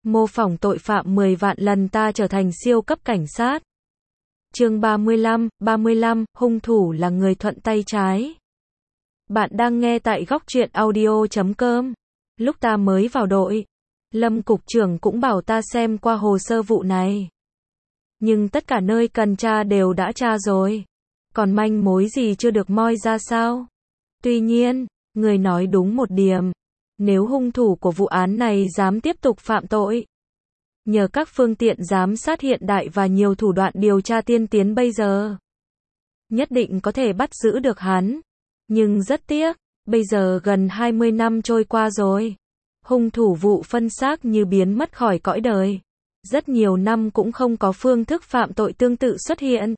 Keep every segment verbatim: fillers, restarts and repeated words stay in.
Mô phỏng tội phạm mười vạn lần ta trở thành siêu cấp cảnh sát. Chương ba mươi lăm, ba mươi lăm, hung thủ là người thuận tay trái. Bạn đang nghe tại góc truyện audio chấm com. Lúc ta mới vào đội, Lâm cục trưởng cũng bảo ta xem qua hồ sơ vụ này. Nhưng tất cả nơi cần tra đều đã tra rồi. Còn manh mối gì chưa được moi ra sao? Tuy nhiên, người nói đúng một điểm. Nếu hung thủ của vụ án này dám tiếp tục phạm tội, nhờ các phương tiện giám sát hiện đại và nhiều thủ đoạn điều tra tiên tiến bây giờ, nhất định có thể bắt giữ được hắn. Nhưng rất tiếc, bây giờ gần hai mươi năm trôi qua rồi, hung thủ vụ phân xác như biến mất khỏi cõi đời. Rất nhiều năm cũng không có phương thức phạm tội tương tự xuất hiện.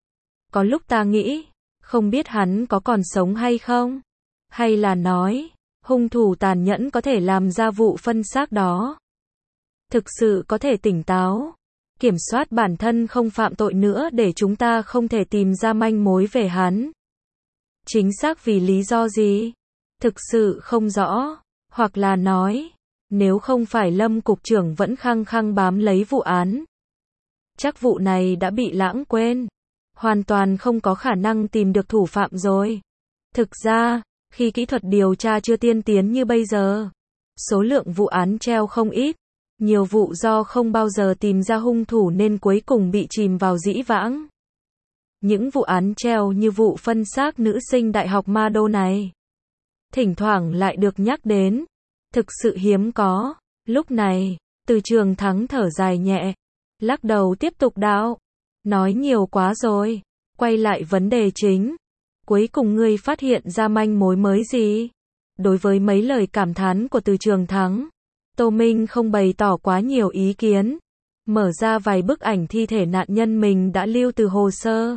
Có lúc ta nghĩ, không biết hắn có còn sống hay không? Hay là nói, hung thủ tàn nhẫn có thể làm ra vụ phân xác đó, thực sự có thể tỉnh táo, kiểm soát bản thân không phạm tội nữa để chúng ta không thể tìm ra manh mối về hắn. Chính xác vì lý do gì? Thực sự không rõ. Hoặc là nói, nếu không phải Lâm cục trưởng vẫn khăng khăng bám lấy vụ án, chắc vụ này đã bị lãng quên. Hoàn toàn không có khả năng tìm được thủ phạm rồi. Thực ra, khi kỹ thuật điều tra chưa tiên tiến như bây giờ, số lượng vụ án treo không ít. Nhiều vụ do không bao giờ tìm ra hung thủ nên cuối cùng bị chìm vào dĩ vãng. Những vụ án treo như vụ phân xác nữ sinh đại học Ma Đô này, thỉnh thoảng lại được nhắc đến. Thực sự hiếm có. Lúc này, Từ Trường Thắng thở dài nhẹ, lắc đầu tiếp tục đạo. Nói nhiều quá rồi. Quay lại vấn đề chính. Cuối cùng ngươi phát hiện ra manh mối mới gì? Đối với mấy lời cảm thán của Từ Trường Thắng, Tô Minh không bày tỏ quá nhiều ý kiến. Mở ra vài bức ảnh thi thể nạn nhân mình đã lưu từ hồ sơ.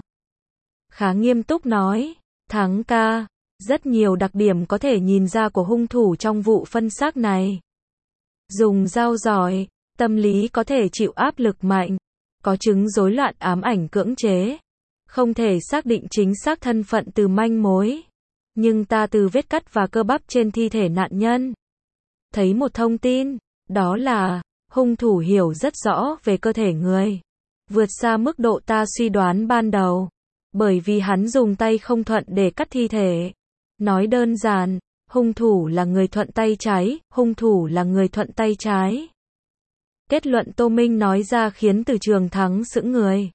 Khá nghiêm túc nói, Thắng ca, rất nhiều đặc điểm có thể nhìn ra của hung thủ trong vụ phân xác này. Dùng dao giỏi, tâm lý có thể chịu áp lực mạnh, có chứng rối loạn ám ảnh cưỡng chế, không thể xác định chính xác thân phận từ manh mối. Nhưng ta từ vết cắt và cơ bắp trên thi thể nạn nhân, thấy một thông tin, đó là, hung thủ hiểu rất rõ về cơ thể người. Vượt xa mức độ ta suy đoán ban đầu. Bởi vì hắn dùng tay không thuận để cắt thi thể. Nói đơn giản, hung thủ là người thuận tay trái, hung thủ là người thuận tay trái. Kết luận Tô Minh nói ra khiến Từ Trường Thắng sững người.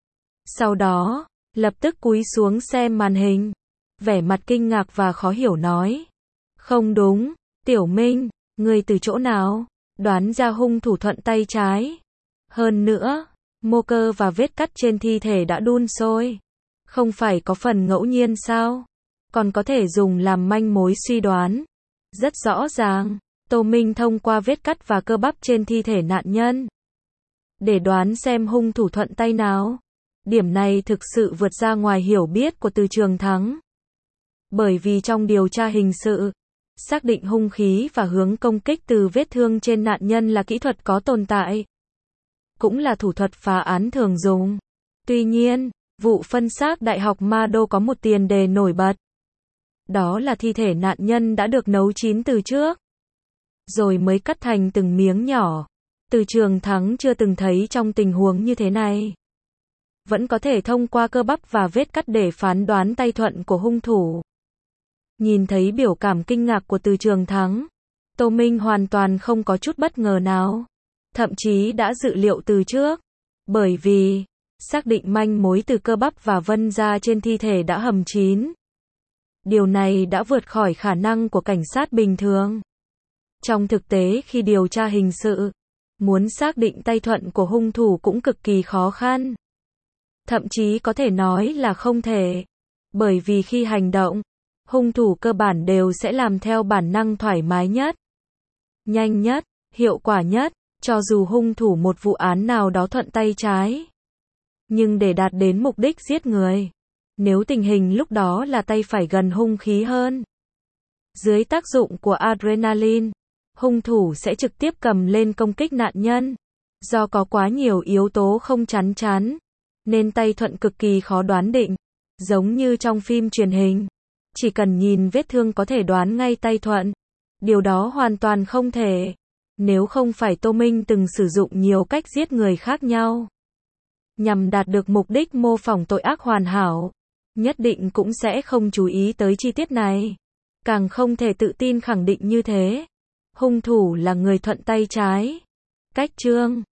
Sau đó, lập tức cúi xuống xem màn hình, vẻ mặt kinh ngạc và khó hiểu nói. Không đúng, Tiểu Minh, ngươi từ chỗ nào đoán ra hung thủ thuận tay trái? Hơn nữa, mô cơ và vết cắt trên thi thể đã đun sôi. Không phải có phần ngẫu nhiên sao? Còn có thể dùng làm manh mối suy đoán. Rất rõ ràng, Tô Minh thông qua vết cắt và cơ bắp trên thi thể nạn nhân, để đoán xem hung thủ thuận tay nào. Điểm này thực sự vượt ra ngoài hiểu biết của Từ Trường Thắng. Bởi vì trong điều tra hình sự, xác định hung khí và hướng công kích từ vết thương trên nạn nhân là kỹ thuật có tồn tại, cũng là thủ thuật phá án thường dùng. Tuy nhiên, vụ phân xác đại học Ma Đô có một tiền đề nổi bật. Đó là thi thể nạn nhân đã được nấu chín từ trước, rồi mới cắt thành từng miếng nhỏ. Từ Trường Thắng chưa từng thấy trong tình huống như thế này. Vẫn có thể thông qua cơ bắp và vết cắt để phán đoán tay thuận của hung thủ. Nhìn thấy biểu cảm kinh ngạc của Từ Trường Thắng, Tô Minh hoàn toàn không có chút bất ngờ nào. Thậm chí đã dự liệu từ trước. Bởi vì, xác định manh mối từ cơ bắp và vân da trên thi thể đã hầm chín. Điều này đã vượt khỏi khả năng của cảnh sát bình thường. Trong thực tế khi điều tra hình sự, muốn xác định tay thuận của hung thủ cũng cực kỳ khó khăn. Thậm chí có thể nói là không thể. Bởi vì khi hành động, hung thủ cơ bản đều sẽ làm theo bản năng thoải mái nhất, nhanh nhất, hiệu quả nhất, cho dù hung thủ một vụ án nào đó thuận tay trái. Nhưng để đạt đến mục đích giết người, nếu tình hình lúc đó là tay phải gần hung khí hơn, dưới tác dụng của adrenaline, hung thủ sẽ trực tiếp cầm lên công kích nạn nhân. Do có quá nhiều yếu tố không chắn chắn, nên tay thuận cực kỳ khó đoán định. Giống như trong phim truyền hình, chỉ cần nhìn vết thương có thể đoán ngay tay thuận. Điều đó hoàn toàn không thể. Nếu không phải Tô Minh từng sử dụng nhiều cách giết người khác nhau, nhằm đạt được mục đích mô phỏng tội ác hoàn hảo, nhất định cũng sẽ không chú ý tới chi tiết này. Càng không thể tự tin khẳng định như thế. Hung thủ là người thuận tay trái. Cách chương